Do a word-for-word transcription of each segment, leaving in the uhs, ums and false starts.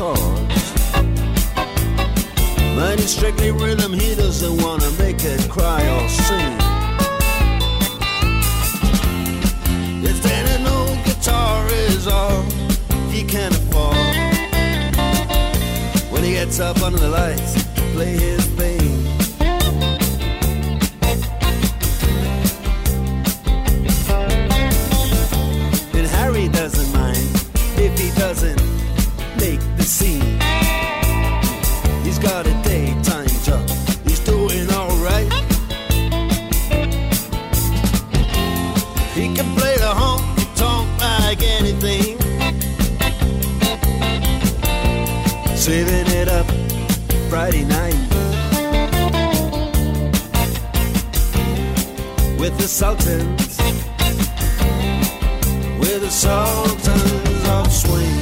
chords. But in strictly rhythm, he doesn't wanna make it cry or sing. If then an old guitar is all he can afford, when he gets up under the lights to play his thing. And Harry doesn't mind if he doesn't make the scene. He's got a daytime job, he's doing alright. He can play the honky-tonk like anything, saving it up Friday night with the Sultans, with the Sultans of Swing.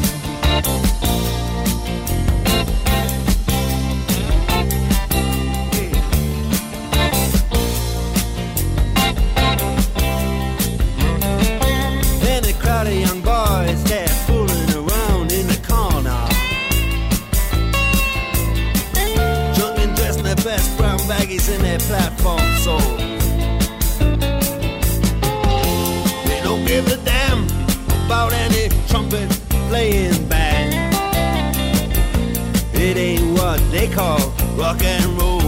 The young boys, they're fooling around in the corner, drunk and dressed in their best brown baggies in their platform soles. They don't give a damn about any trumpet playing band. It ain't what they call rock and roll.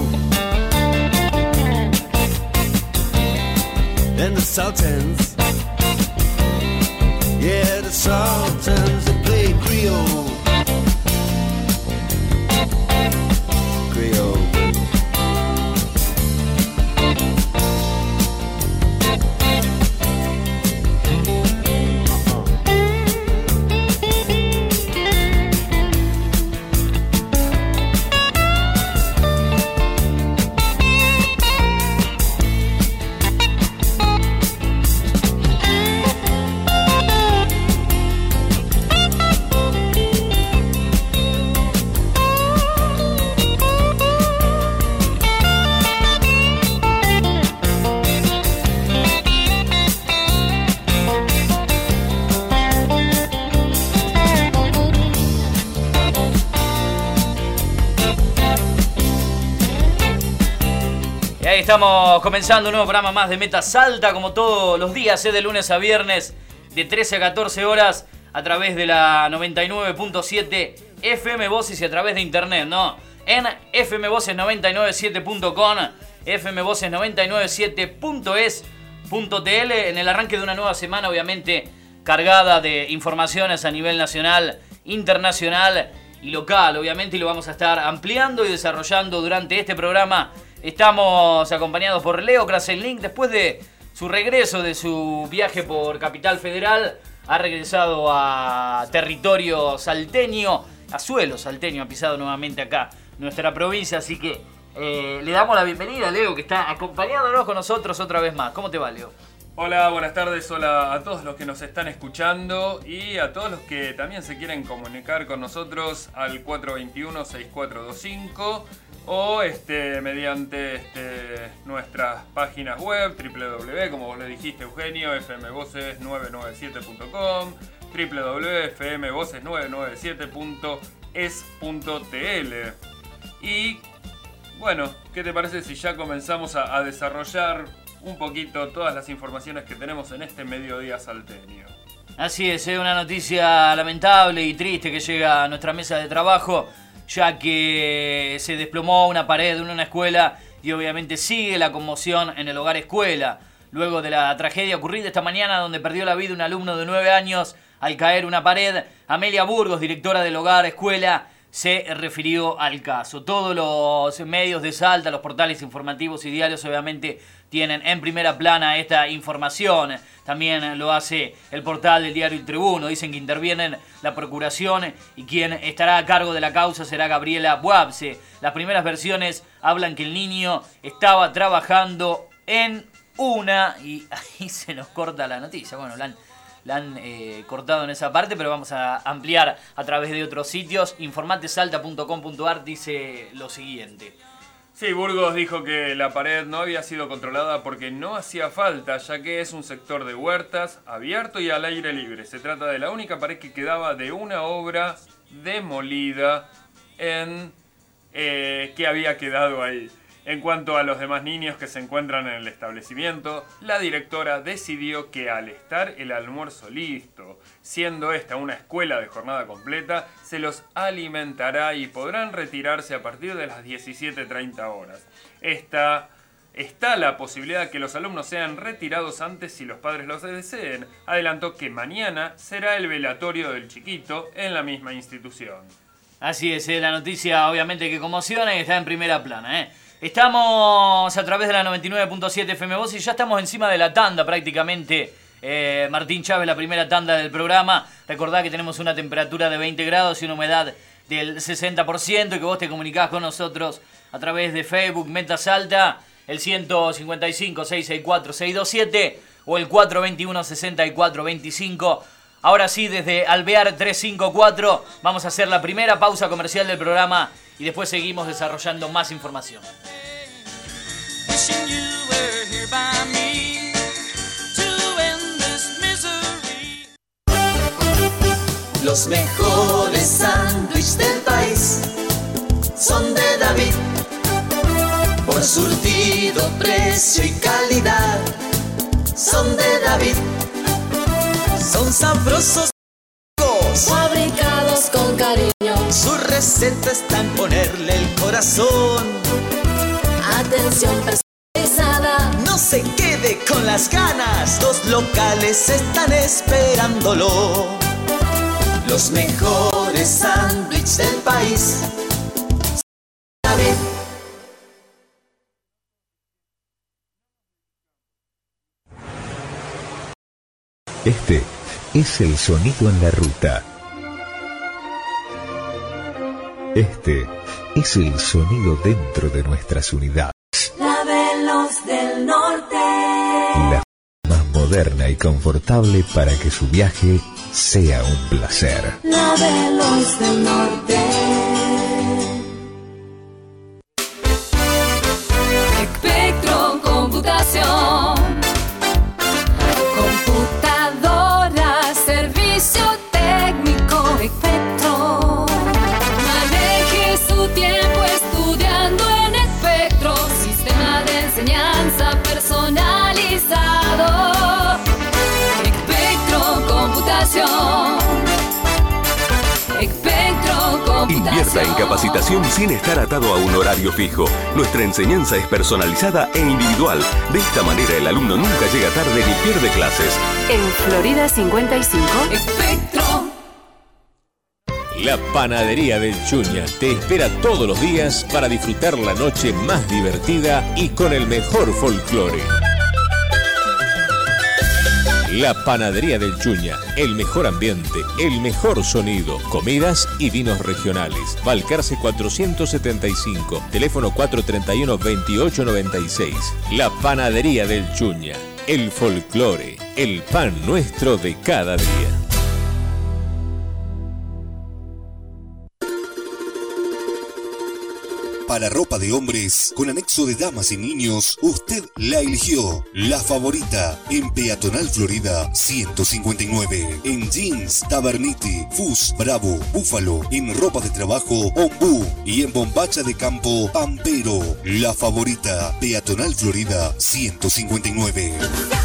And the Sultans, yeah, the Sultans that play Creole. Creole. Estamos comenzando un nuevo programa más de Meta Salta, como todos los días, ¿eh? De lunes a viernes, de trece a catorce horas, a través de la noventa y nueve punto siete F M Voces y a través de internet, ¿no? En f m voces noventa y nueve siete punto com, f m voces noventa y nueve siete punto es punto t l, en el arranque de una nueva semana, obviamente, cargada de informaciones a nivel nacional, internacional y local, obviamente, y lo vamos a estar ampliando y desarrollando durante este programa. Estamos acompañados por Leo Kraselnik. Después de su regreso de su viaje por Capital Federal, ha regresado a territorio salteño, a suelo salteño, ha pisado nuevamente acá nuestra provincia. Así que eh, le damos la bienvenida a Leo, que está acompañándonos con nosotros otra vez más. ¿Cómo te va, Leo? Hola, buenas tardes, hola a todos los que nos están escuchando y a todos los que también se quieren comunicar con nosotros al cuatro dos uno, seis cuatro dos cinco o este, mediante este, nuestras páginas web, doble u doble u doble u, como vos le dijiste, Eugenio, f m voces nueve nueve siete punto com, doble u doble u doble u punto f m voces nueve nueve siete punto es punto t l. Y bueno, ¿qué te parece si ya comenzamos a, a desarrollar un poquito todas las informaciones que tenemos en este mediodía salteño? Así es, es una noticia lamentable y triste que llega a nuestra mesa de trabajo, ya que se desplomó una pared de una escuela y obviamente sigue la conmoción en el hogar escuela. Luego de la tragedia ocurrida esta mañana, donde perdió la vida un alumno de nueve años al caer una pared, Amelia Burgos, directora del hogar escuela, se refirió al caso. Todos los medios de Salta, los portales informativos y diarios obviamente tienen en primera plana esta información. También lo hace el portal del diario El Tribuno. Dicen que intervienen la procuración y quien estará a cargo de la causa será Gabriela Buabse. Las primeras versiones hablan que el niño estaba trabajando en una... Y ahí se nos corta la noticia. Bueno, la han... La han eh, cortado en esa parte, pero vamos a ampliar a través de otros sitios. Informatesalta punto com punto a r dice lo siguiente. Sí, Burgos dijo que la pared no había sido controlada porque no hacía falta, ya que es un sector de huertas abierto y al aire libre. Se trata de la única pared que quedaba de una obra demolida en eh, qué había quedado ahí. En cuanto a los demás niños que se encuentran en el establecimiento, la directora decidió que al estar el almuerzo listo, siendo esta una escuela de jornada completa, se los alimentará y podrán retirarse a partir de las diecisiete treinta horas. Esta, está la posibilidad de que los alumnos sean retirados antes si los padres los deseen. Adelantó que mañana será el velatorio del chiquito en la misma institución. Así es, eh, la noticia obviamente que conmociona y está en primera plana, ¿eh? Estamos a través de la noventa y nueve punto siete F M Voz y ya estamos encima de la tanda prácticamente. Eh, Martín Chávez, la primera tanda del programa. Recordá que tenemos una temperatura de veinte grados y una humedad del sesenta por ciento y que vos te comunicás con nosotros a través de Facebook, Meta Salta, el ciento cincuenta y cinco, seiscientos sesenta y cuatro, seiscientos veintisiete o el cuatrocientos veintiuno, sesenta y cuatro veinticinco. Ahora sí, desde Alvear trescientos cincuenta y cuatro vamos a hacer la primera pausa comercial del programa y después seguimos desarrollando más información. Los mejores sándwiches del país son de David. Por surtido, precio y calidad son de David. Son sabrosos, fabricados con cariño. Su receta está en ponerle el corazón. Atención personalizada. No se quede con las ganas. Los locales están esperándolo. Los mejores sándwiches del país. David. Este es el sonido en la ruta. Este es el sonido dentro de nuestras unidades. La Veloz del Norte. La más moderna y confortable para que su viaje sea un placer. La Veloz del Norte. Espectro Computación. Computadora, servicio técnico, Espectro. Maneje su tiempo estudiando en Espectro. Sistema de enseñanza personalizado. Espectro Computación. Espectro Computación. Invierta en capacitación sin estar atado a un horario fijo. Nuestra enseñanza es personalizada e individual. De esta manera el alumno nunca llega tarde ni pierde clases. En Florida cincuenta y cinco. Espectro. La Panadería del Chuña te espera todos los días para disfrutar la noche más divertida y con el mejor folclore. La Panadería del Chuña, el mejor ambiente, el mejor sonido, comidas y vinos regionales. Balcarce cuatrocientos setenta y cinco, teléfono cuatrocientos treinta y uno, veintiocho noventa y seis. La Panadería del Chuña, el folclore, el pan nuestro de cada día. Para ropa de hombres, con anexo de damas y niños, usted la eligió. La Favorita, en Peatonal Florida ciento cincuenta y nueve. En jeans, Taverniti, Fus, Bravo, Búfalo. En ropa de trabajo, Ombú. Y en bombacha de campo, Pampero. La Favorita, Peatonal Florida ciento cincuenta y nueve.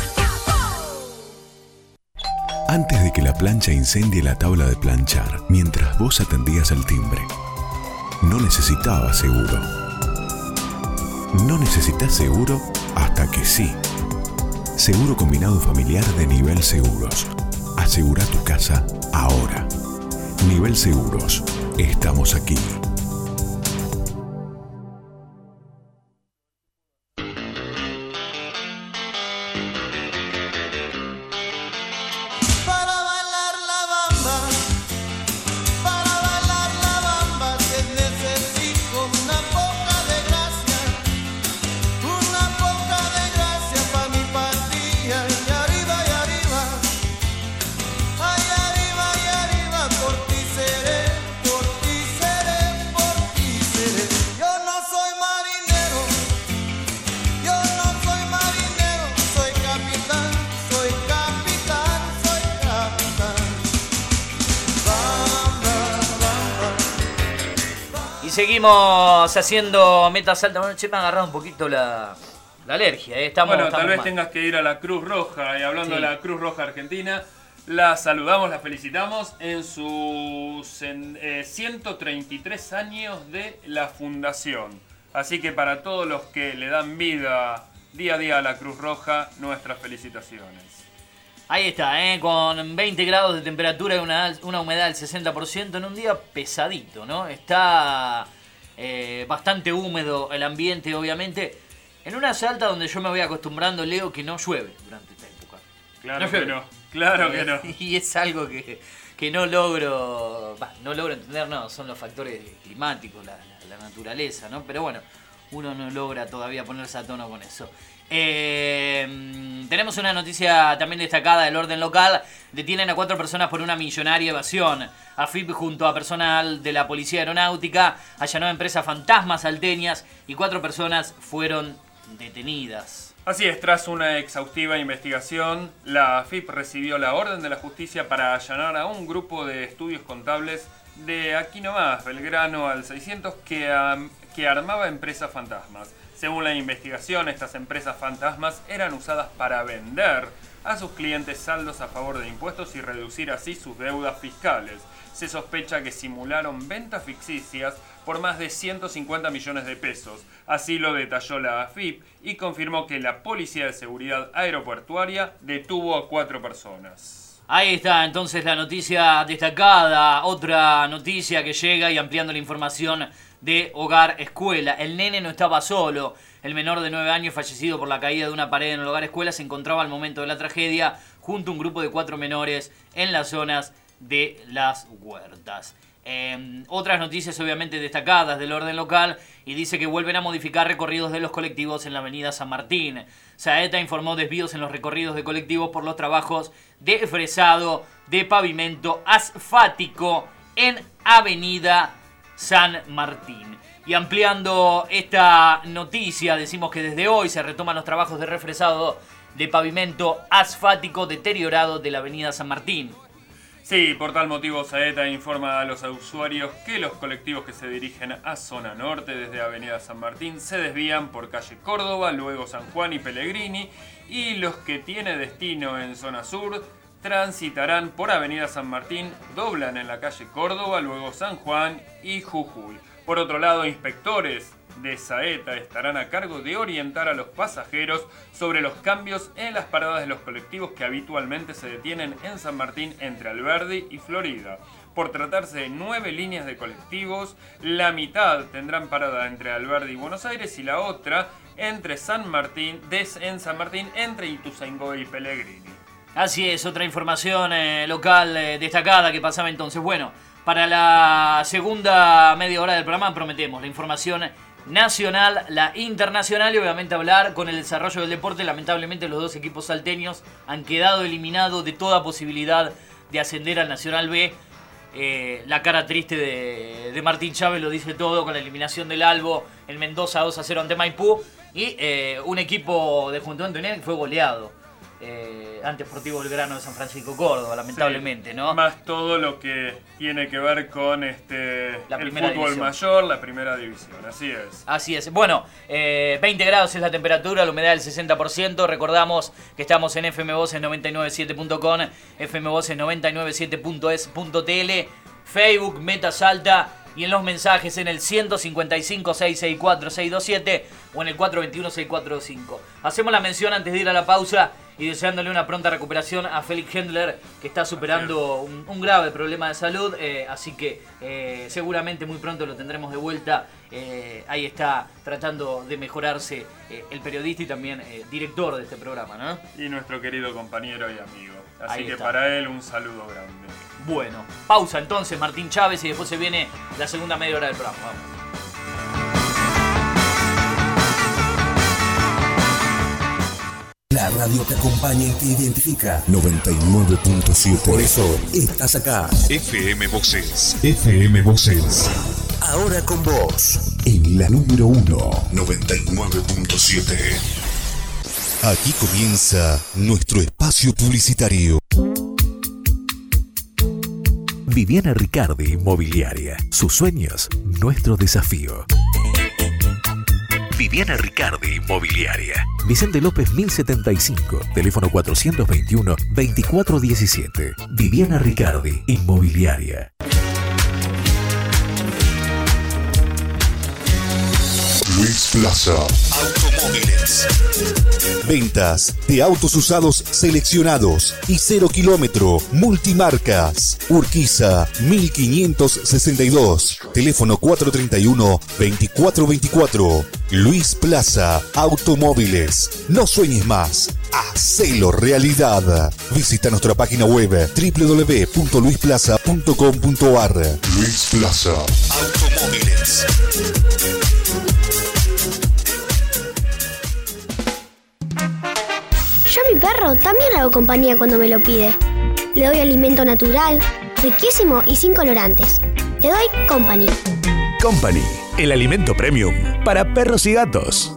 Antes de que la plancha incendie la tabla de planchar, mientras vos atendías el timbre, no necesitabas seguro. No necesitas seguro hasta que sí. Seguro combinado familiar de Nivel Seguros. Asegura tu casa ahora. Nivel Seguros. Estamos aquí. Y seguimos haciendo metas altas. Bueno, che, me ha agarrado un poquito la, la alergia. ¿eh? Estamos, bueno, estamos tal vez mal. tengas que ir a la Cruz Roja. Y hablando Sí. de la Cruz Roja Argentina, la saludamos, la felicitamos en sus en, eh, ciento treinta y tres años de la fundación. Así que para todos los que le dan vida día a día a la Cruz Roja, nuestras felicitaciones. Ahí está, ¿eh? Con veinte grados de temperatura y una, una humedad del sesenta por ciento en un día pesadito, ¿no? Está eh, bastante húmedo el ambiente, obviamente. En una Salta donde yo me voy acostumbrando, Leo, que no llueve durante esta época. Claro no que llueve. no, claro que no. Y es algo que, que no logro, bah, no logro entender, no, son los factores climáticos, la, la, la naturaleza, ¿no? Pero bueno, uno no logra todavía ponerse a tono con eso. Eh, tenemos una noticia también destacada del orden local. Detienen a cuatro personas por una millonaria evasión. A F I P junto a personal de la Policía Aeronáutica allanó empresas fantasmas salteñas y cuatro personas fueron detenidas. Así es, tras una exhaustiva investigación, la A F I P recibió la orden de la justicia para allanar a un grupo de estudios contables de aquí nomás, Belgrano al seiscientos, que, um, que armaba empresas fantasmas. Según la investigación, estas empresas fantasmas eran usadas para vender a sus clientes saldos a favor de impuestos y reducir así sus deudas fiscales. Se sospecha que simularon ventas ficticias por más de ciento cincuenta millones de pesos. Así lo detalló la A F I P y confirmó que la Policía de Seguridad Aeroportuaria detuvo a cuatro personas. Ahí está entonces la noticia destacada, otra noticia que llega y ampliando la información de Hogar Escuela. El nene no estaba solo. El menor de nueve años fallecido por la caída de una pared en el Hogar Escuela se encontraba al momento de la tragedia junto a un grupo de cuatro menores en las zonas de Las Huertas. Eh, otras noticias obviamente destacadas del orden local y dice que vuelven a modificar recorridos de los colectivos en la avenida San Martín. Saeta informó desvíos en los recorridos de colectivos por los trabajos de fresado de pavimento asfáltico en avenida San Martín. Y ampliando esta noticia, decimos que desde hoy se retoman los trabajos de refresado de pavimento asfáltico deteriorado de la avenida San Martín. Sí, por tal motivo Saeta informa a los usuarios que los colectivos que se dirigen a zona norte desde avenida San Martín se desvían por calle Córdoba, luego San Juan y Pellegrini, y los que tienen destino en zona sur transitarán por avenida San Martín, doblan en la calle Córdoba, luego San Juan y Jujuy. Por otro lado, inspectores de Saeta estarán a cargo de orientar a los pasajeros sobre los cambios en las paradas de los colectivos que habitualmente se detienen en San Martín entre Alberdi y Florida. Por tratarse de nueve líneas de colectivos, la mitad tendrán parada entre Alberdi y Buenos Aires y la otra entre San Martín, des, en San Martín entre Ituzaingó y Pellegrini. Así es, otra información eh, local eh, destacada que pasaba entonces. Bueno, para la segunda media hora del programa prometemos la información nacional, la internacional y obviamente hablar con el desarrollo del deporte. Lamentablemente los dos equipos salteños han quedado eliminados de toda posibilidad de ascender al Nacional B. Eh, la cara triste de, de Martín Chávez lo dice todo con la eliminación del Albo en Mendoza dos a cero ante Maipú y eh, un equipo de Juventud Antoniana que fue goleado eh, ante Sportivo Belgrano de San Francisco Córdoba, lamentablemente, sí, ¿no? Más todo lo que tiene que ver con este La el primera fútbol división. mayor, la primera división, así es. Así es. Bueno, eh, veinte grados es la temperatura, la humedad del sesenta por ciento. Recordamos que estamos en F M Voces noventa y nueve siete punto com, F M Voces noventa y nueve siete punto es punto t l, Facebook, Meta Salta y en los mensajes en el ciento cincuenta y cinco, seiscientos sesenta y cuatro, seiscientos veintisiete o en el cuatrocientos veintiuno, sesenta y cuatro veinticinco. Hacemos la mención antes de ir a la pausa y deseándole una pronta recuperación a Félix Hendler, que está superando un, un grave problema de salud, eh, así que eh, seguramente muy pronto lo tendremos de vuelta. Eh, ahí está tratando de mejorarse eh, el periodista y también eh, director de este programa, ¿no? Y nuestro querido compañero y amigo. Así Ahí que está. para él un saludo grande. Bueno, pausa entonces, Martín Chávez, y después se viene la segunda media hora del programa. Vamos. La radio te acompaña y te identifica. noventa y nueve punto siete. Por eso estás acá. F M Voces. F M Voces. Ahora con vos. En la número uno. noventa y nueve punto siete. Aquí comienza nuestro espacio publicitario. Viviana Ricardi Inmobiliaria. Sus sueños, nuestro desafío. Viviana Ricardi Inmobiliaria. Vicente López mil setenta y cinco. Teléfono cuatrocientos veintiuno, veinticuatro diecisiete. Viviana Ricardi Inmobiliaria. Luis Plaza Automóviles. Ventas de autos usados seleccionados y cero kilómetro. Multimarcas. Urquiza mil quinientos sesenta y dos. Teléfono cuatrocientos treinta y uno, veinticuatro veinticuatro. Luis Plaza Automóviles. No sueñes más. Hacelo realidad. Visita nuestra página web doble u doble u doble u punto luis plaza punto com punto a r. Luis Plaza Automóviles. Yo a mi perro también le hago compañía cuando me lo pide. Le doy alimento natural, riquísimo y sin colorantes. Le doy Company. Company, el alimento premium para perros y gatos.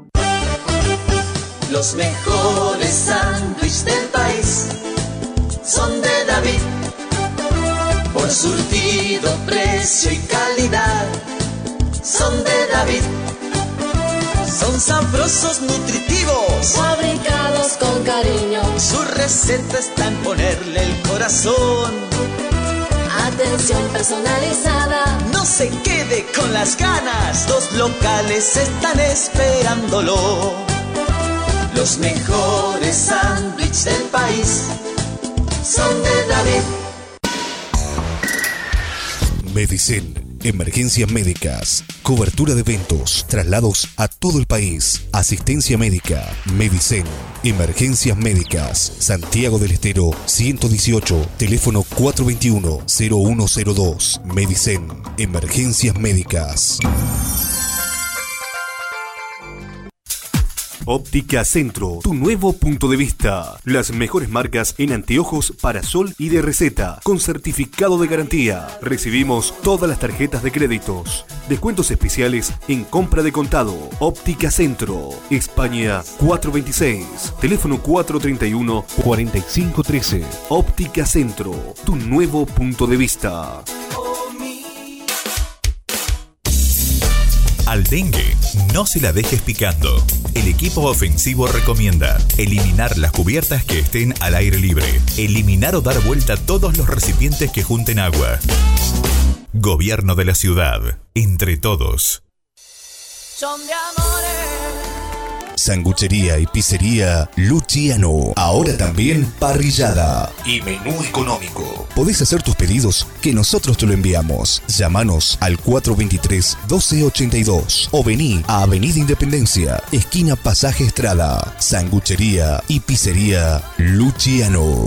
Los mejores sándwiches del país son de David. Por surtido, precio y calidad son de David. Son sabrosos, nutritivos, fabricados con cariño. Su receta está en ponerle el corazón. Atención personalizada. No se quede con las ganas. Dos locales están esperándolo. Los mejores sándwiches del país son de David. Medicen. Emergencias médicas, cobertura de eventos, traslados a todo el país, asistencia médica, Medicen, emergencias médicas, Santiago del Estero ciento dieciocho, teléfono cuatrocientos veintiuno, cero uno cero dos, Medicen, emergencias médicas. Óptica Centro, tu nuevo punto de vista. Las mejores marcas en anteojos para sol y de receta, con certificado de garantía. Recibimos todas las tarjetas de créditos. Descuentos especiales en compra de contado. Óptica Centro, España cuatrocientos veintiséis. Teléfono cuatrocientos treinta y uno, cuarenta y cinco trece. Óptica Centro, tu nuevo punto de vista. Al dengue, no se la dejes picando. El equipo ofensivo recomienda eliminar las cubiertas que estén al aire libre, eliminar o dar vuelta todos los recipientes que junten agua. Gobierno de la ciudad, entre todos. Son de amores. Sanguchería y pizzería Luciano. Ahora también parrillada y menú económico. Podés hacer tus pedidos que nosotros te lo enviamos. Llámanos al cuatro veintitrés, doce ochenta y dos o vení a Avenida Independencia, esquina Pasaje Estrada. Sanguchería y pizzería Luciano.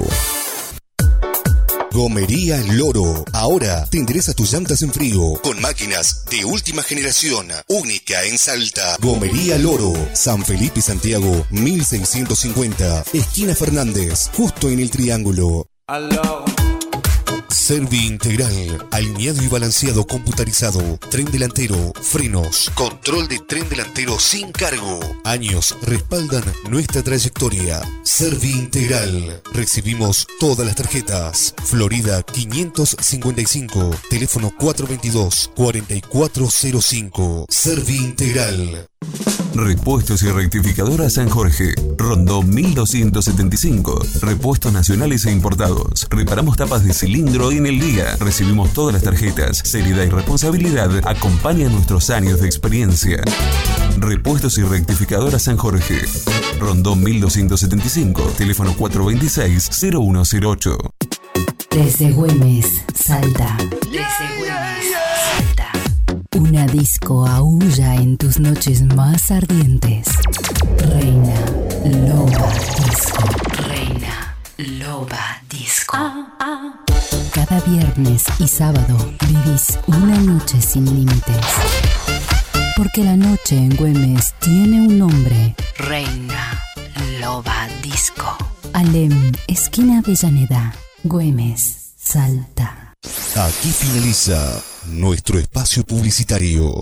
Gomería Loro. Ahora te endereza tus llantas en frío con máquinas de última generación, única en Salta. Gomería Loro, San Felipe y Santiago mil seiscientos cincuenta, esquina Fernández, justo en el Triángulo. Aló. Servi Integral, alineado y balanceado computarizado, tren delantero, frenos, control de tren delantero sin cargo. Años respaldan nuestra trayectoria. Servi Integral, recibimos todas las tarjetas. Florida quinientos cincuenta y cinco, teléfono cuatrocientos veintidós, cuarenta y cuatro cero cinco. Servi Integral. Repuestos y rectificadoras San Jorge, Rondón mil doscientos setenta y cinco. Repuestos nacionales e importados. Reparamos tapas de cilindro en el día. Recibimos todas las tarjetas. Seriedad y responsabilidad acompañan nuestros años de experiencia. Repuestos y rectificadoras San Jorge, Rondón mil doscientos setenta y cinco. Teléfono cuatrocientos veintiséis, cero uno cero ocho. Desde Güemes, Salta. Desde Güemes, Salta. Una disco aúlla en tus noches más ardientes. Reina Loba Disco. Reina Loba Disco. Cada viernes y sábado vivís una noche sin límites. Porque la noche en Güemes tiene un nombre. Reina Loba Disco. Alem, esquina Avellaneda. Güemes, Salta. Aquí finaliza nuestro espacio publicitario.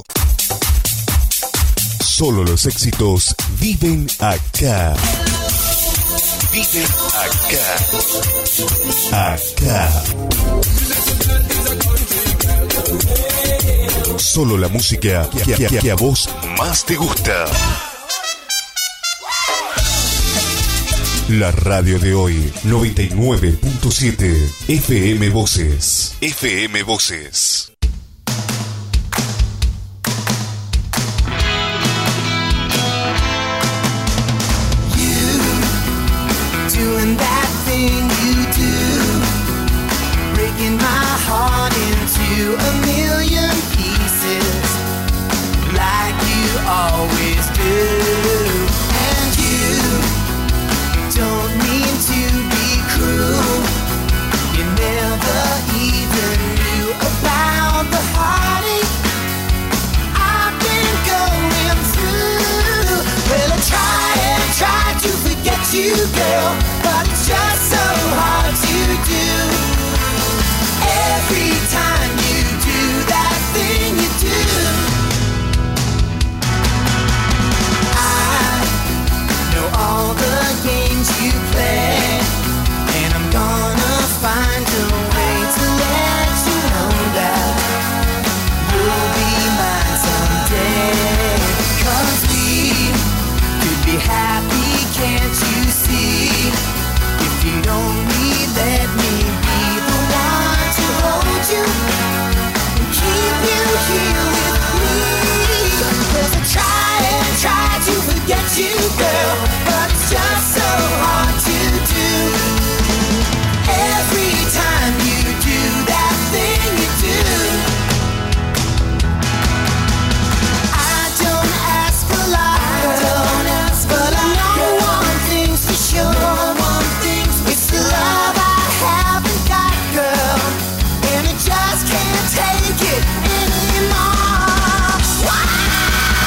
Solo los éxitos viven acá. vive acá. Acá. Solo la música que, que, que a vos más te gusta. La radio de hoy, noventa y nueve punto siete F M Voces. F M Voces. Doing that thing you do, breaking my heart into a million pieces, like you always do. And you don't mean to be cruel, you never even knew about the heartache I've been going through. Well, I try and try to forget you, girl, but it's just so hard to do. Every time you do that thing you do, I know all the games you play, and I'm gonna find a way to let you know that you'll be mine someday. 'Cause we could be happy, can't you see? If you only let me be the one to hold you and keep you here with me. 'Cause I try and try to forget you, girl, but it's just so hard to do. Every time you do that thing you do, I don't ask for love, I don't ask for love. No one thing's for sure, one thing's it's the love I haven't got, girl, and I just can't take it anymore. Why?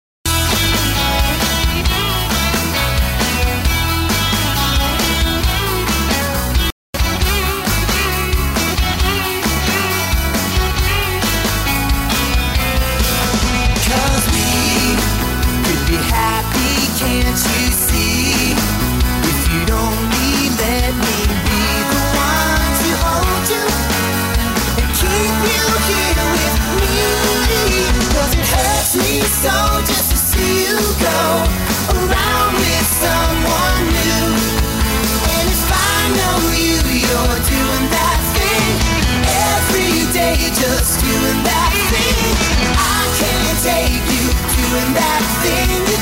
Cause we could be happy, can't you see? If you'd only let me be the one to hold you and keep you here with me. 'Cause it hurts me so just to see you go around with someone new. And if I know you, you're doing that thing every day, just doing that thing. I can't take you doing that thing you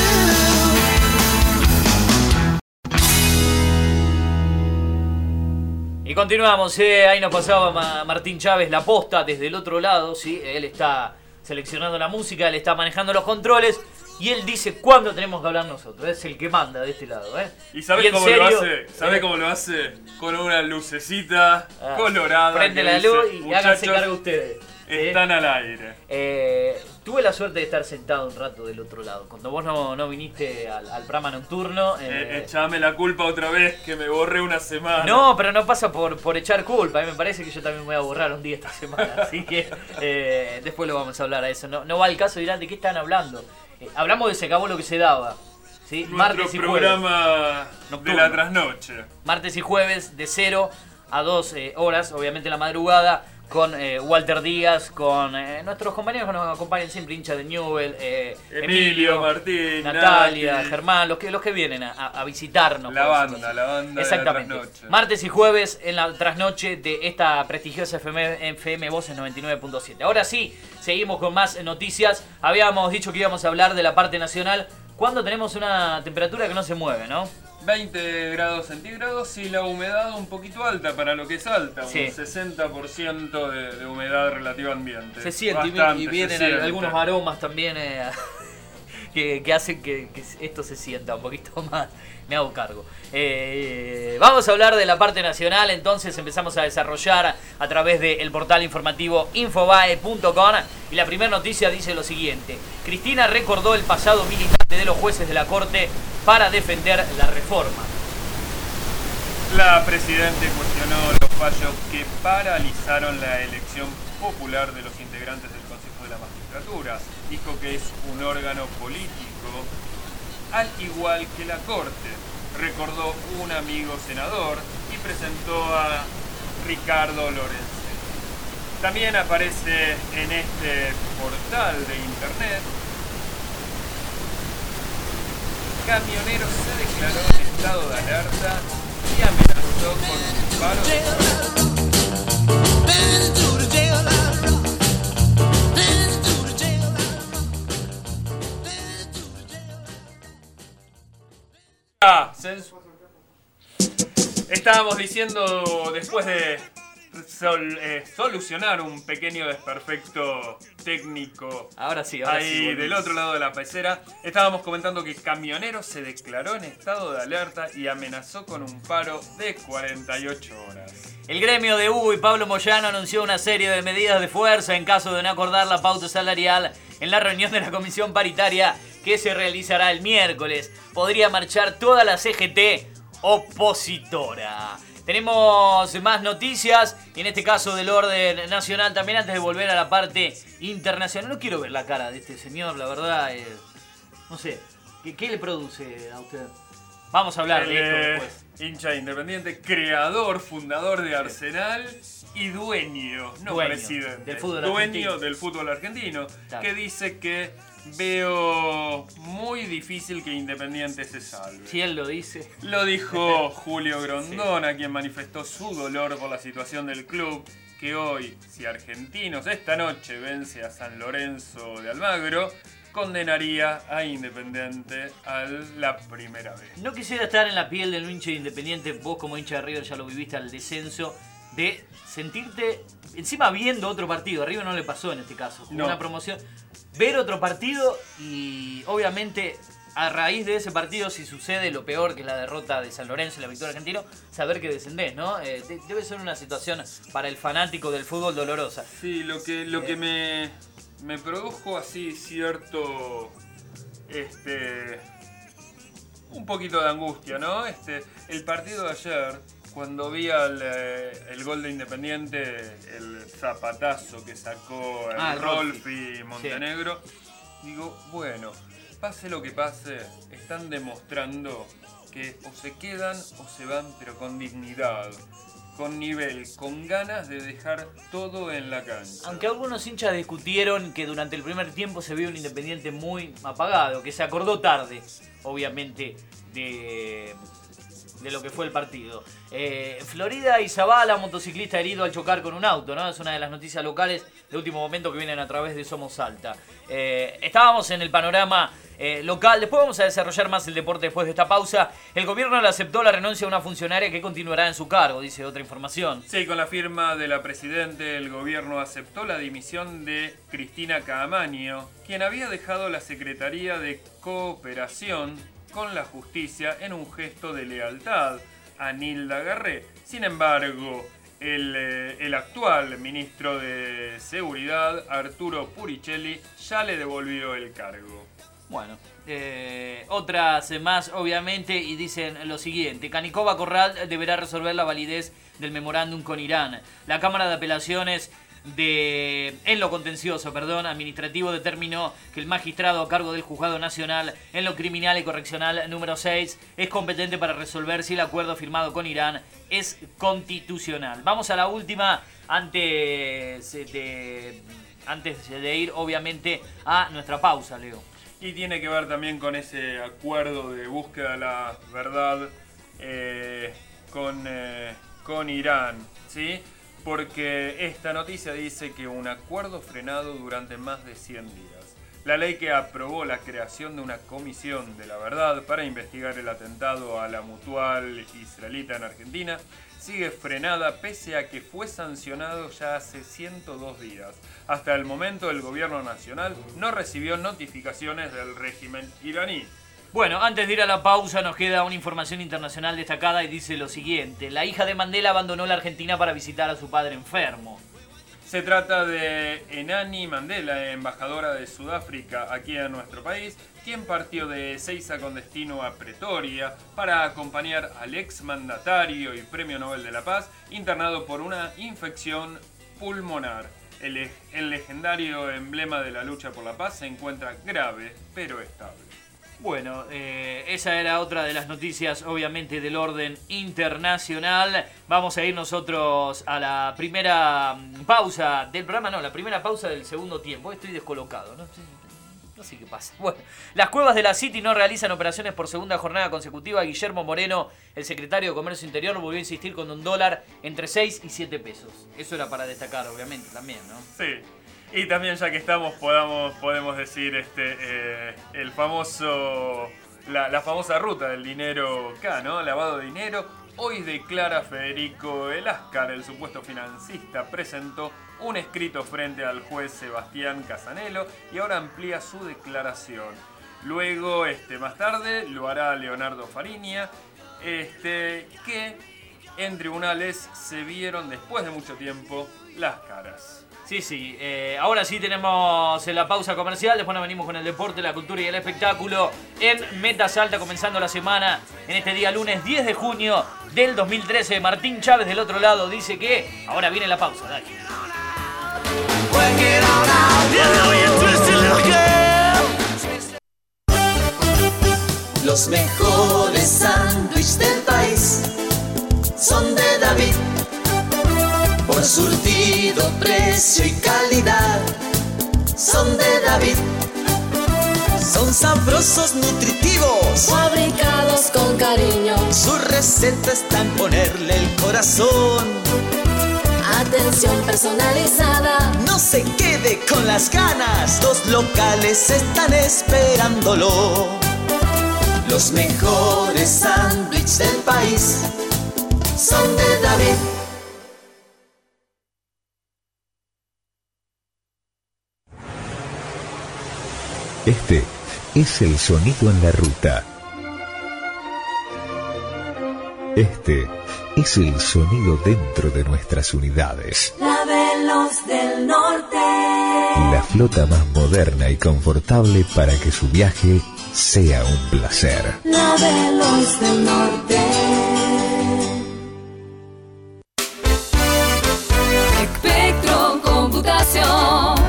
do. Y continuamos, eh, ahí nos pasaba Ma- Martín Chávez la posta desde el otro lado, ¿sí? Él está seleccionando la música, él está manejando los controles y él dice cuándo tenemos que hablar nosotros, es el que manda de este lado, ¿eh? ¿Y sabes en cómo serio, lo hace? ¿Sabes eh, cómo lo hace? Con una lucecita ah, colorada. prende que la dice, luz y háganse "Muchachos, cargo ustedes". ¿sí? Están al aire. Eh, tuve la suerte de estar sentado un rato del otro lado. Cuando vos no, no viniste al, al programa nocturno. Eh, Eh, echame la culpa otra vez, que me borré una semana. No, pero no pasa por, por echar culpa. A mí me parece que yo también me voy a borrar un día esta semana. Así que eh, después lo vamos a hablar a eso. No, no va al caso, dirán de qué están hablando. Eh, hablamos de Se acabó lo que se daba. ¿sí? Nuestro Martes y programa jueves. de la trasnoche. Martes y jueves de cero a dos eh, horas, obviamente la madrugada, con eh, Walter Díaz, con eh, nuestros compañeros que nos acompañan siempre, hincha de Newell, eh, Emilio, Emilio, Martín, Natalia, Nati. Germán, los que, los que vienen a, a visitarnos. La por banda, decirlo así. la banda Exactamente. de la trasnoche. Martes y jueves en la trasnoche de esta prestigiosa F M, F M Voces noventa y nueve punto siete. Ahora sí, seguimos con más noticias. Habíamos dicho que íbamos a hablar de la parte nacional cuando tenemos una temperatura que no se mueve, ¿no? veinte grados centígrados y la humedad un poquito alta para lo que es alta, Sí. un sesenta por ciento de, de humedad relativa ambiente. Se siente y vi- Bastante, y se vienen siente. algunos aromas también eh, que, que hacen que, que esto se sienta un poquito más. Me hago cargo. Eh, vamos a hablar de la parte nacional, entonces empezamos a desarrollar a través del portal informativo infobae punto com y la primera noticia dice lo siguiente. Cristina recordó el pasado militante de los jueces de la Corte para defender la reforma. La Presidente cuestionó los fallos que paralizaron la elección popular de los integrantes del Consejo de la Magistratura. Dijo que es un órgano político, al igual que la Corte. recordó un amigo senador y presentó a Ricardo Lorenzi. También aparece en este portal de internet: camionero se declaró en estado de alerta y amenazó con un paro de... Ah, estábamos diciendo, después de sol, eh, solucionar un pequeño desperfecto técnico, ahora sí, ahora ahí sí, del otro lado de la pecera, estábamos comentando que camionero se declaró en estado de alerta y amenazó con un paro de cuarenta y ocho horas. El gremio de Hugo y Pablo Moyano anunció una serie de medidas de fuerza en caso de no acordar la pauta salarial en la reunión de la comisión paritaria que se realizará el miércoles. Podría marchar toda la C G T opositora. Tenemos más noticias, y en este caso del orden nacional también, antes de volver a la parte internacional. No quiero ver la cara de este señor, la verdad. Eh, no sé, ¿qué, ¿qué le produce a usted? Vamos a hablar el, de esto después. Hincha independiente, creador, fundador de Arsenal y dueño, no Dueño presidente, del fútbol dueño argentino. del fútbol argentino, Claro. que dice que veo muy difícil que Independiente se salve. Si él lo dice. Lo dijo Julio Grondona, quien manifestó su dolor por la situación del club, que hoy, si Argentinos esta noche vence a San Lorenzo de Almagro, condenaría a Independiente a la primera vez. No quisiera estar en la piel del hincha de Independiente, vos como hincha de River ya lo viviste al descenso, de sentirte encima viendo otro partido. A River no le pasó en este caso, jugó No. una promoción, ver otro partido y obviamente a raíz de ese partido, si sucede lo peor que es la derrota de San Lorenzo y la victoria argentina, saber que descendés, ¿no? Eh, de- debe ser una situación para el fanático del fútbol dolorosa. Sí, lo que, lo Eh. que me, me produjo así cierto, este, un poquito de angustia, ¿no? Este, el partido de ayer, cuando vi al, eh, el gol de Independiente, el zapatazo que sacó el Ah, el Rolfi Montenegro, digo, bueno, pase lo que pase, están demostrando que o se quedan o se van, pero con dignidad, con nivel, con ganas de dejar todo en la cancha. Aunque algunos hinchas discutieron que durante el primer tiempo se vio un Independiente muy apagado, que se acordó tarde, obviamente, de, de lo que fue el partido. Eh, Florida y Zavala, motociclista herido al chocar con un auto, ¿no? Es una de las noticias locales de último momento que vienen a través de Somos Salta. Eh, estábamos en el panorama eh, local, después vamos a desarrollar más el deporte después de esta pausa. El gobierno le aceptó la renuncia a una funcionaria que continuará en su cargo, dice otra información. Sí, con la firma de la Presidente, el gobierno aceptó la dimisión de Cristina Caamaño, quien había dejado la Secretaría de Cooperación con la Justicia en un gesto de lealtad a Nilda Garré. Sin embargo, el, eh, el actual ministro de Seguridad, Arturo Puricelli, ya le devolvió el cargo. Bueno, eh, otras más obviamente, y dicen lo siguiente: Canicova Corral deberá resolver la validez del memorándum con Irán. La Cámara de Apelaciones de en lo contencioso, perdón, administrativo determinó que el magistrado a cargo del Juzgado Nacional en lo criminal y correccional número seis es competente para resolver si el acuerdo firmado con Irán es constitucional. Vamos a la última antes de, antes de ir obviamente a nuestra pausa, Leo. Y tiene que ver también con ese acuerdo de búsqueda de la verdad eh, con, eh, con Irán, ¿sí? Porque esta noticia dice que un acuerdo frenado durante más de cien días. La ley que aprobó la creación de una comisión de la verdad para investigar el atentado a la Mutual israelita en Argentina sigue frenada pese a que fue sancionado ya hace ciento dos días. Hasta el momento el gobierno nacional no recibió notificaciones del régimen iraní. Bueno, antes de ir a la pausa nos queda una información internacional destacada y dice lo siguiente: la hija de Mandela abandonó la Argentina para visitar a su padre enfermo. Se trata de Enani Mandela, embajadora de Sudáfrica aquí en nuestro país, quien partió de Ezeiza con destino a Pretoria para acompañar al exmandatario y Premio Nobel de la Paz, internado por una infección pulmonar. El, el legendario emblema de la lucha por la paz se encuentra grave, pero estable. Bueno, eh, esa era otra de las noticias, obviamente, del orden internacional. Vamos a ir nosotros a la primera pausa del programa, no, la primera pausa del segundo tiempo. Estoy descolocado, ¿no? No sé qué pasa. Bueno, las cuevas de la City no realizan operaciones por segunda jornada consecutiva. Guillermo Moreno, el secretario de Comercio Interior, volvió a insistir con un dólar entre seis y siete pesos. Eso era para destacar, obviamente, también, ¿no? Sí. Y también, ya que estamos, podamos, podemos decir este eh, el famoso la, la famosa ruta del dinero acá, ¿no? Lavado de dinero. Hoy declara Federico Veláscar, el supuesto financista, presentó un escrito frente al juez Sebastián Casanello y ahora amplía su declaración. Luego, este, más tarde, lo hará Leonardo Fariña, este, que en tribunales se vieron después de mucho tiempo las caras. Sí, sí. Eh, ahora sí tenemos la pausa comercial. Después nos venimos con el deporte, la cultura y el espectáculo en Meta Salta, comenzando la semana en este día lunes diez de junio del dos mil trece. Martín Chávez del otro lado dice que ahora viene la pausa. Dale. Los mejores sándwiches del país son de David. Por surtido, precio y calidad son de David. Son sabrosos, nutritivos, fabricados con cariño. Su receta está en ponerle el corazón. Atención personalizada. No se quede con las ganas, los locales están esperándolo. Los mejores sándwiches del país son de David. Este es el sonido en la ruta. Este es el sonido dentro de nuestras unidades. La Veloz del Norte. La flota más moderna y confortable para que su viaje sea un placer. La Veloz del Norte. Espectro Computación.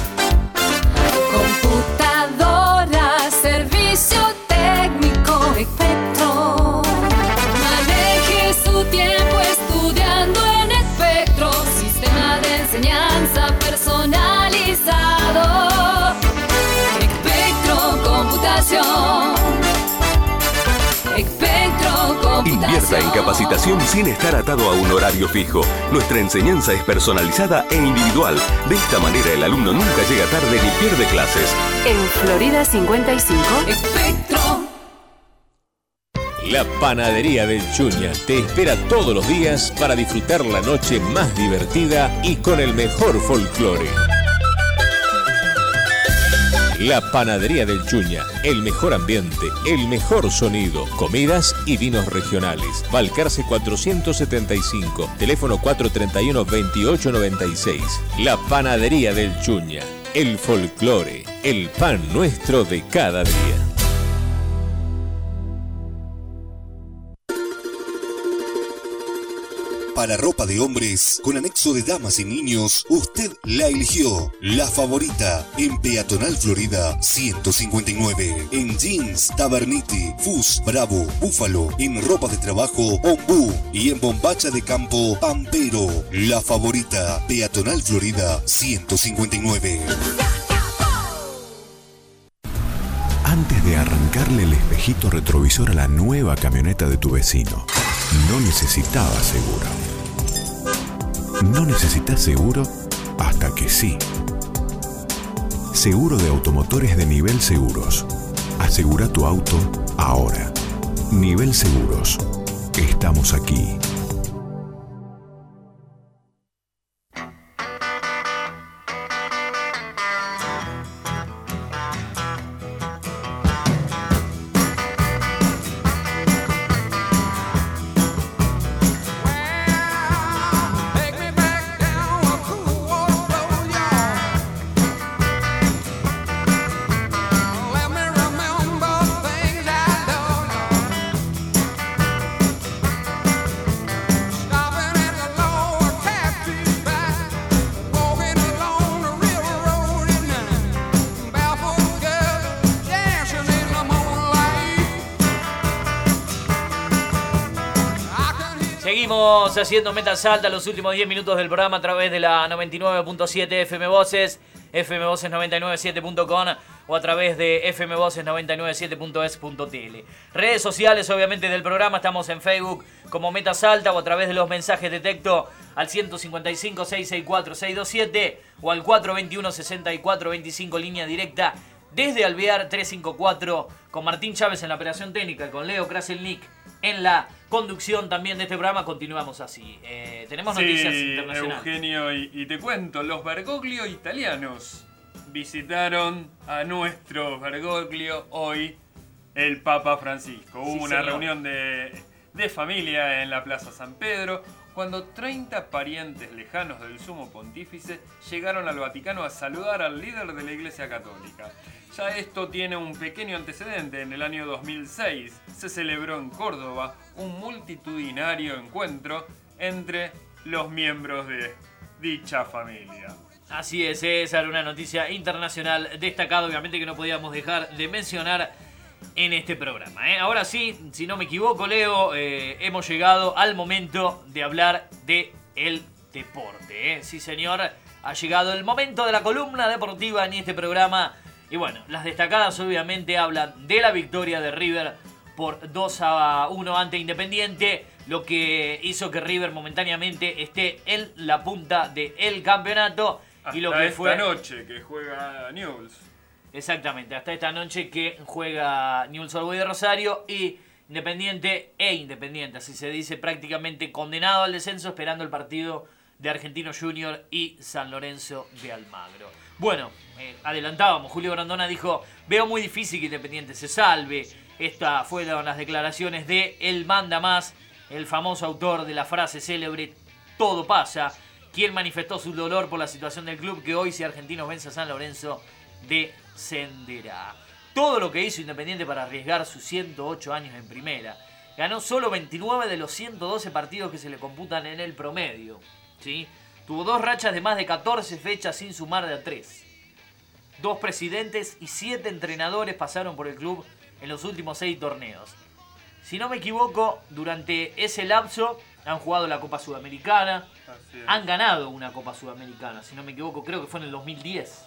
Servicio técnico Espectro. Maneje su tiempo estudiando en Espectro. Sistema de enseñanza personalizado. Espectro Computación. Espectro Computación. Invierta en capacitación sin estar atado a un horario fijo. Nuestra enseñanza es personalizada e individual. De esta manera el alumno nunca llega tarde ni pierde clases. En Florida cincuenta y cinco. Espectro. La Panadería del Chuña te espera todos los días para disfrutar la noche más divertida y con el mejor folclore. La Panadería del Chuña, el mejor ambiente, el mejor sonido, comidas y vinos regionales. Balcarce cuatrocientos setenta y cinco, teléfono cuatro tres uno, dos ocho nueve seis. La Panadería del Chuña, el folclore, el pan nuestro de cada día. Para ropa de hombres, con anexo de damas y niños, usted la eligió. La Favorita, en Peatonal Florida ciento cincuenta y nueve. En jeans, Taverniti, Fus, Bravo, Búfalo. En ropa de trabajo, Ombú. Y en bombacha de campo, Pampero. La Favorita, Peatonal Florida ciento cincuenta y nueve. Antes de arrancarle el espejito retrovisor a la nueva camioneta de tu vecino, no necesitabas seguro. No necesitas seguro hasta que sí. Seguro de automotores de Nivel Seguros. Asegura tu auto ahora. Nivel Seguros. Estamos aquí. Seguimos haciendo Meta Salta los últimos diez minutos del programa a través de la noventa y nueve punto siete F M Voces, F M Voces noventa y nueve punto siete punto com o a través de F M Voces noventa y nueve punto siete punto es punto t l. Redes sociales obviamente del programa, estamos en Facebook como Meta Salta o a través de los mensajes de texto al ciento cincuenta y cinco, seiscientos sesenta y cuatro, seiscientos veintisiete o al cuatrocientos veintiuno, sesenta y cuatro veinticinco, línea directa desde Alvear trescientos cincuenta y cuatro, con Martín Chávez en la operación técnica, con Leo Kraselnik en la conducción también de este programa. Continuamos así. Eh, tenemos noticias sí, internacionales. Eugenio, y, y te cuento, los Bergoglio italianos visitaron a nuestro Bergoglio hoy, el Papa Francisco. Hubo Sí, una señor. reunión de, de familia en la Plaza San Pedro, cuando treinta parientes lejanos del sumo pontífice llegaron al Vaticano a saludar al líder de la Iglesia Católica. Ya esto tiene un pequeño antecedente. En el año dos mil seis se celebró en Córdoba un multitudinario encuentro entre los miembros de dicha familia. Así es, esa era una noticia internacional destacada, obviamente, que no podíamos dejar de mencionar en este programa, ¿eh? Ahora sí, si no me equivoco, Leo, eh, hemos llegado al momento de hablar de el deporte, ¿eh? Sí, señor, ha llegado el momento de la columna deportiva en este programa. Y bueno, las destacadas obviamente hablan de la victoria de River por dos a uno ante Independiente, lo que hizo que River momentáneamente esté en la punta del campeonato. Hasta y lo que esta fue noche que juega Newell's. Exactamente, hasta esta noche que juega Newell's Old Boys de Rosario y Independiente e Independiente, así se dice, prácticamente condenado al descenso, esperando el partido de Argentino Junior y San Lorenzo de Almagro. Bueno, eh, adelantábamos, Julio Grondona dijo, veo muy difícil que Independiente se salve. Estas fueron las declaraciones de El Manda Más, el famoso autor de la frase célebre "todo pasa", quien manifestó su dolor por la situación del club, que hoy, si Argentinos vence a San Lorenzo, descenderá. Todo lo que hizo Independiente para arriesgar sus ciento ocho años en primera. Ganó solo veintinueve de los ciento doce partidos que se le computan en el promedio, ¿sí? Tuvo dos rachas de más de catorce fechas sin sumar de a tres. Dos presidentes y siete entrenadores pasaron por el club en los últimos seis torneos. Si no me equivoco, durante ese lapso han jugado la Copa Sudamericana, han ganado una Copa Sudamericana, si no me equivoco, creo que fue en el dos mil diez.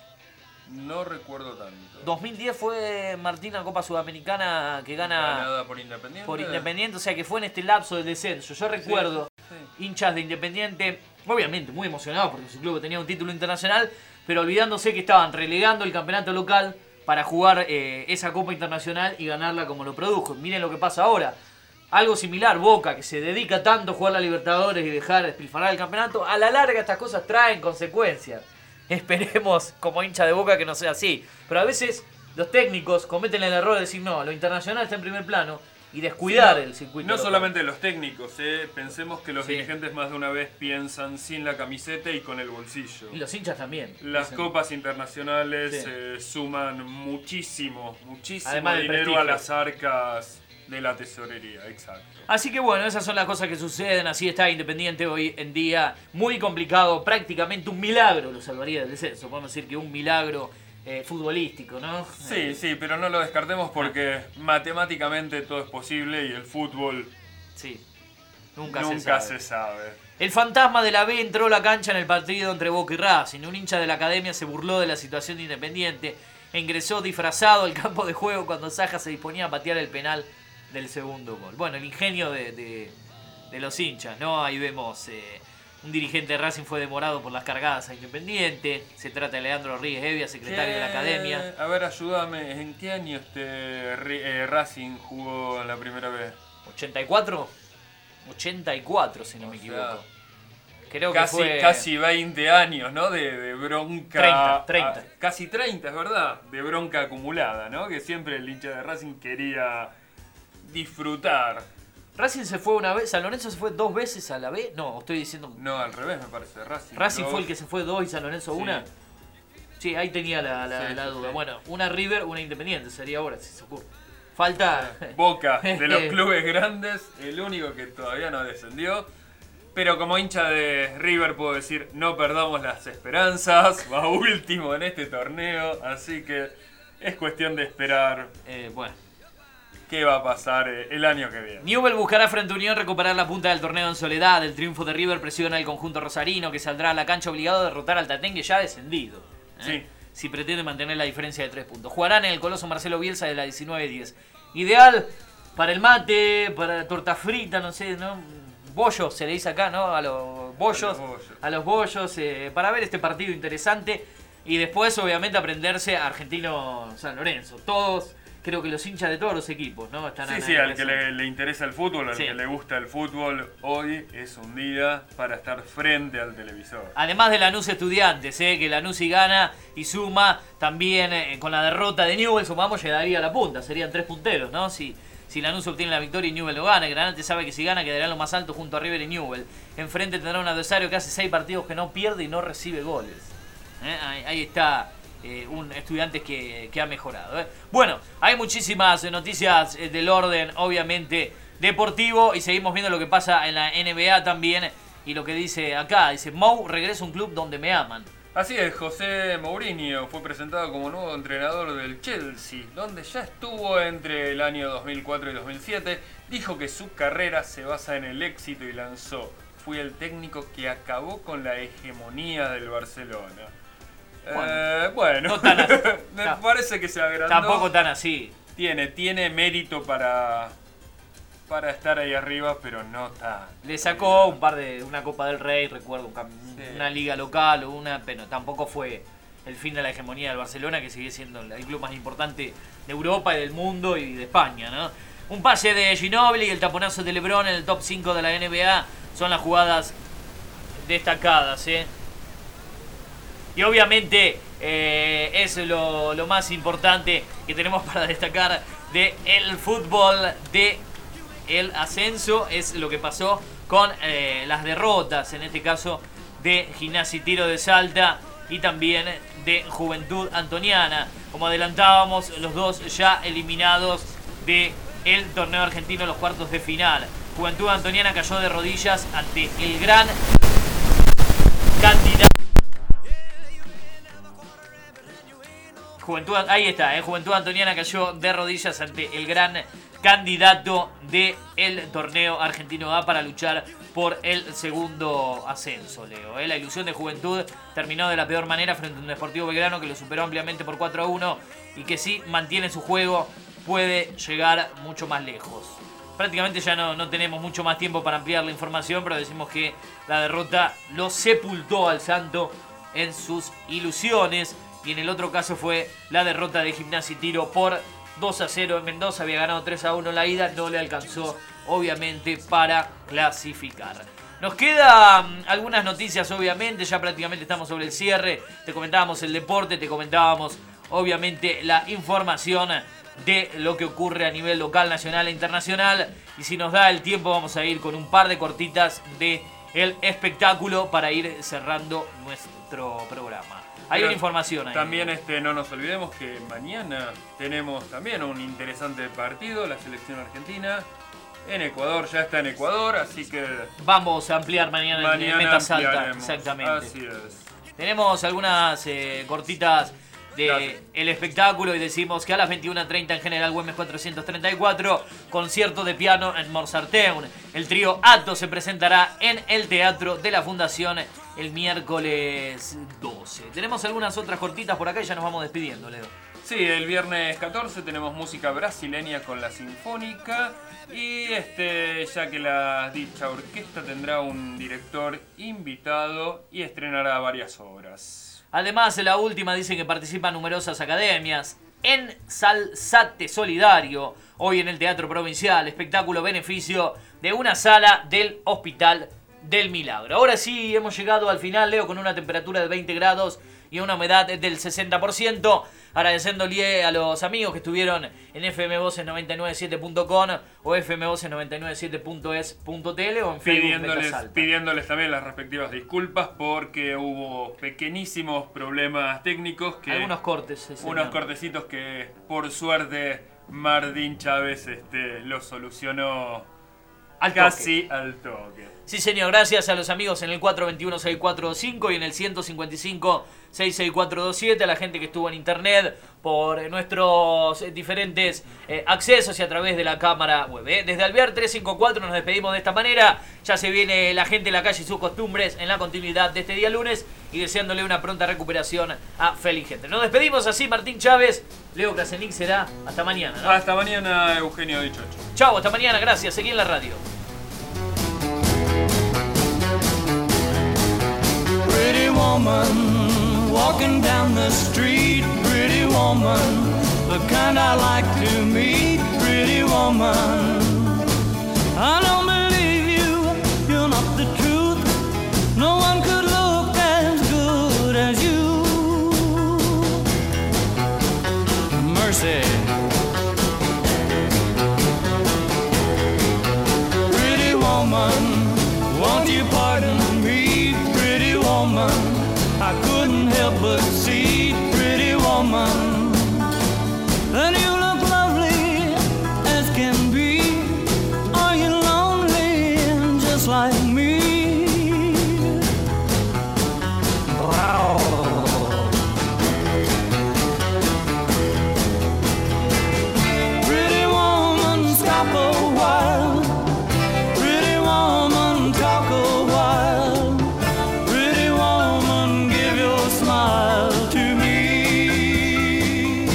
No recuerdo tanto. dos mil diez fue, Martín, la Copa Sudamericana que gana Ganada por Independiente. por Independiente, o sea que fue en este lapso del descenso. Yo recuerdo Sí, sí. hinchas de Independiente, obviamente muy emocionados porque su club tenía un título internacional, pero olvidándose que estaban relegando el campeonato local para jugar eh, esa Copa Internacional y ganarla como lo produjo. Miren lo que pasa ahora. Algo similar, Boca, que se dedica tanto a jugar la Libertadores y dejar despilfarrar el campeonato, a la larga estas cosas traen consecuencias. Esperemos, como hincha de Boca, que no sea así. Pero a veces los técnicos cometen el error de decir, no, lo internacional está en primer plano, y descuidar Sí, no, el circuito No local. solamente los técnicos, eh, pensemos que los Sí. dirigentes más de una vez piensan sin la camiseta y con el bolsillo. Y los hinchas también. Las Dicen. copas internacionales Sí. eh, suman muchísimo, muchísimo Además del dinero prestigio. a las arcas de la tesorería, exacto. Así que bueno, esas son las cosas que suceden. Así está Independiente hoy en día. Muy complicado, prácticamente un milagro lo salvaría del descenso. Podemos decir que un milagro eh, futbolístico, ¿no? Sí, Eh, sí, pero no lo descartemos porque matemáticamente todo es posible y el fútbol sí, nunca, nunca se sabe. se sabe. El fantasma de la B entró a la cancha en el partido entre Boca y Racing. Un hincha de la academia se burló de la situación de Independiente e ingresó disfrazado al campo de juego cuando Saja se disponía a patear el penal del segundo gol. Bueno, el ingenio de, de, de los hinchas, ¿no? Ahí vemos, eh, un dirigente de Racing fue demorado por las cargadas a Independiente. Se trata de Leandro Rodríguez Evia, secretario de la academia. A ver, ayúdame, ¿en qué año este Ri- eh, Racing jugó en la primera vez? ¿ochenta y cuatro? ochenta y cuatro, si no O me sea, equivoco. Creo casi, que fue... casi veinte años, ¿no? De, de bronca. treinta, treinta. ah, casi treinta, es verdad. De bronca acumulada, ¿no? Que siempre el hincha de Racing quería disfrutar. Racing se fue una vez, San Lorenzo se fue dos veces a la B. No, estoy diciendo... No, al revés me parece. Racing, Racing dos. fue el que se fue dos y San Lorenzo Sí. una. Sí, ahí tenía la, la, Sí, la sí, duda. sí. Bueno, una River, una Independiente sería ahora, si se ocurre. Falta... Boca, de los clubes grandes, el único que todavía no descendió. Pero como hincha de River puedo decir, no perdamos las esperanzas. Va último en este torneo, así que es cuestión de esperar. Eh, bueno. qué va a pasar el año que viene. Newell buscará frente a Unión recuperar la punta del torneo en soledad. El triunfo de River presiona al conjunto rosarino, que saldrá a la cancha obligado a derrotar al Tatengue ya descendido. ¿eh? Sí. Si pretende mantener la diferencia de tres puntos. Jugarán en el Coloso Marcelo Bielsa de la diecinueve diez. Ideal para el mate, para la torta frita, no sé, ¿no? Bollos se le dice acá, ¿no? A los bollos. A los bollos, a los bollos eh, para ver este partido interesante. Y después, obviamente, aprenderse a Argentino San Lorenzo. Todos, creo que los hinchas de todos los equipos, ¿no? Están sí, sí, al que le, le interesa el fútbol, al sí. que le gusta el fútbol, hoy es un día para estar frente al televisor. Además de Lanús Estudiantes, ¿eh? que Lanús si gana y suma, también eh, con la derrota de Newell, sumamos, llegaría a la punta. Serían tres punteros, ¿no? Si, si Lanús obtiene la victoria y Newell lo gana. Granate sabe que si gana quedará en lo más alto junto a River y Newell. Enfrente tendrá un adversario que hace seis partidos que no pierde y no recibe goles. ¿Eh? Ahí, ahí está eh, un estudiante que, que ha mejorado. ¿eh? Bueno, hay muchísimas noticias eh, del orden, obviamente, deportivo. Y seguimos viendo lo que pasa en la N B A también. Y lo que dice acá, dice, Mou regresa a un club donde me aman. Así es, José Mourinho fue presentado como nuevo entrenador del Chelsea, donde ya estuvo entre el año dos mil cuatro y dos mil siete. Dijo que su carrera se basa en el éxito y lanzó: fui el técnico que acabó con la hegemonía del Barcelona. Bueno, eh, bueno. No tan así. Me parece que se agrandó. Tampoco tan así. Tiene, tiene mérito para, para estar ahí arriba, pero no tan. Le sacó un par de una Copa del Rey, recuerdo, un, sí. una liga local o una, pero tampoco fue el fin de la hegemonía del Barcelona, que sigue siendo el club más importante de Europa y del mundo y de España, ¿no? Un pase de Ginóbili y el taponazo de LeBron en el top cinco de la N B A son las jugadas destacadas, ¿eh? Y obviamente eh, es lo, lo más importante que tenemos para destacar de el fútbol de el ascenso. Es lo que pasó con eh, las derrotas, en este caso de Gimnasia y Tiro de Salta y también de Juventud Antoniana. Como adelantábamos, los dos ya eliminados de el torneo argentino en los cuartos de final. Juventud Antoniana cayó de rodillas ante el gran candidato. Juventud, ahí está, eh, Juventud Antoniana cayó de rodillas ante el gran candidato del torneo argentino A para luchar por el segundo ascenso, Leo. Eh. La ilusión de Juventud terminó de la peor manera frente a un Deportivo Belgrano que lo superó ampliamente por cuatro a uno y que si mantiene su juego puede llegar mucho más lejos. Prácticamente ya no, no tenemos mucho más tiempo para ampliar la información, pero decimos que la derrota lo sepultó al Santo en sus ilusiones. Y en el otro caso fue la derrota de Gimnasia y Tiro por dos a cero en Mendoza. Había ganado tres a uno en la ida, no le alcanzó obviamente para clasificar. Nos quedan algunas noticias, obviamente, ya prácticamente estamos sobre el cierre. Te comentábamos el deporte, te comentábamos obviamente la información de lo que ocurre a nivel local, nacional e internacional. Y si nos da el tiempo vamos a ir con un par de cortitas de el espectáculo para ir cerrando nuestro programa. Hay Pero una información ahí. También este, no nos olvidemos que mañana tenemos también un interesante partido, la selección argentina en Ecuador, ya está en Ecuador, así que vamos a ampliar mañana, mañana en Meta Salta. Exactamente. Así es. Tenemos algunas eh, cortitas de el espectáculo y decimos que a las veintiuna treinta en General Güemes cuatrocientos treinta y cuatro, concierto de piano en Mozarteum. El trío Ato se presentará en el Teatro de la Fundación el miércoles doce. Tenemos algunas otras cortitas por acá y ya nos vamos despidiendo, Leo. Sí, el viernes catorce tenemos música brasileña con la Sinfónica y este ya que la dicha orquesta tendrá un director invitado y estrenará varias obras. Además, en la última dicen que participan numerosas academias. En Salsate Solidario, hoy en el Teatro Provincial, espectáculo beneficio de una sala del Hospital del Milagro. Ahora sí, hemos llegado al final, Leo, con una temperatura de veinte grados y una humedad del sesenta por ciento. Agradeciéndole a los amigos que estuvieron en f m voces noventa y nueve siete punto com o f m voces noventa y nueve siete punto es punto t l o en Facebook pidiéndoles, pidiéndoles también las respectivas disculpas porque hubo pequeñísimos problemas técnicos. Que Algunos cortes. Sí, unos cortecitos que por suerte Mardín Chávez este, los solucionó al casi toque. al toque. Sí, señor, gracias a los amigos en el cuatro dos uno seis cuatro dos cinco y en el ciento cincuenta y cinco seis seis cuatro dos siete, a la gente que estuvo en internet por por nuestros diferentes eh, accesos y a través de la cámara web. ¿eh? Desde Alvear trescientos cincuenta y cuatro nos despedimos de esta manera. Ya se viene la gente en la calle y sus costumbres en la continuidad de este día lunes y deseándole una pronta recuperación a feliz gente. Nos despedimos así, Martín Chávez. Leo Krasenick será hasta mañana, ¿no? Hasta mañana, Eugenio Dichocho. Chau, hasta mañana, gracias. Seguí en la radio. Pretty woman, walking down the street, pretty woman, the kind I like to meet, pretty woman. I don't believe you, you're not the truth, no one could look as good as you. Mercy. Pretty woman, won't you pardon me, pretty woman, I couldn't help but see, pretty woman, and you look lovely as can be. Are you lonely just like me? Wow. Pretty woman, stop a while. Pretty woman, talk a while. Pretty woman, give your smile to me.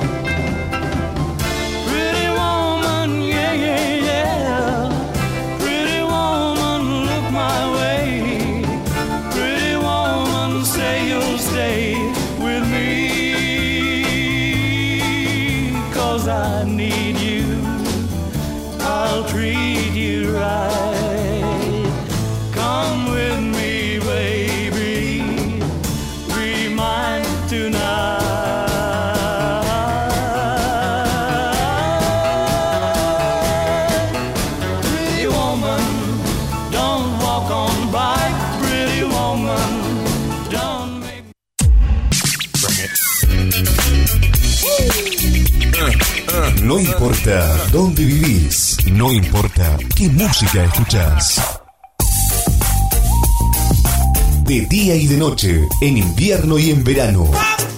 Pretty woman, yeah, yeah, yeah. Pretty woman, look my way. Pretty woman, say you'll stay with me. 'Cause I need you, I'll treat you right. Come with me, baby, be mine tonight. Pretty woman, don't walk on by. Pretty woman, don't make No importa dónde vivís, no importa qué música escuchás. De día y de noche, en invierno y en verano.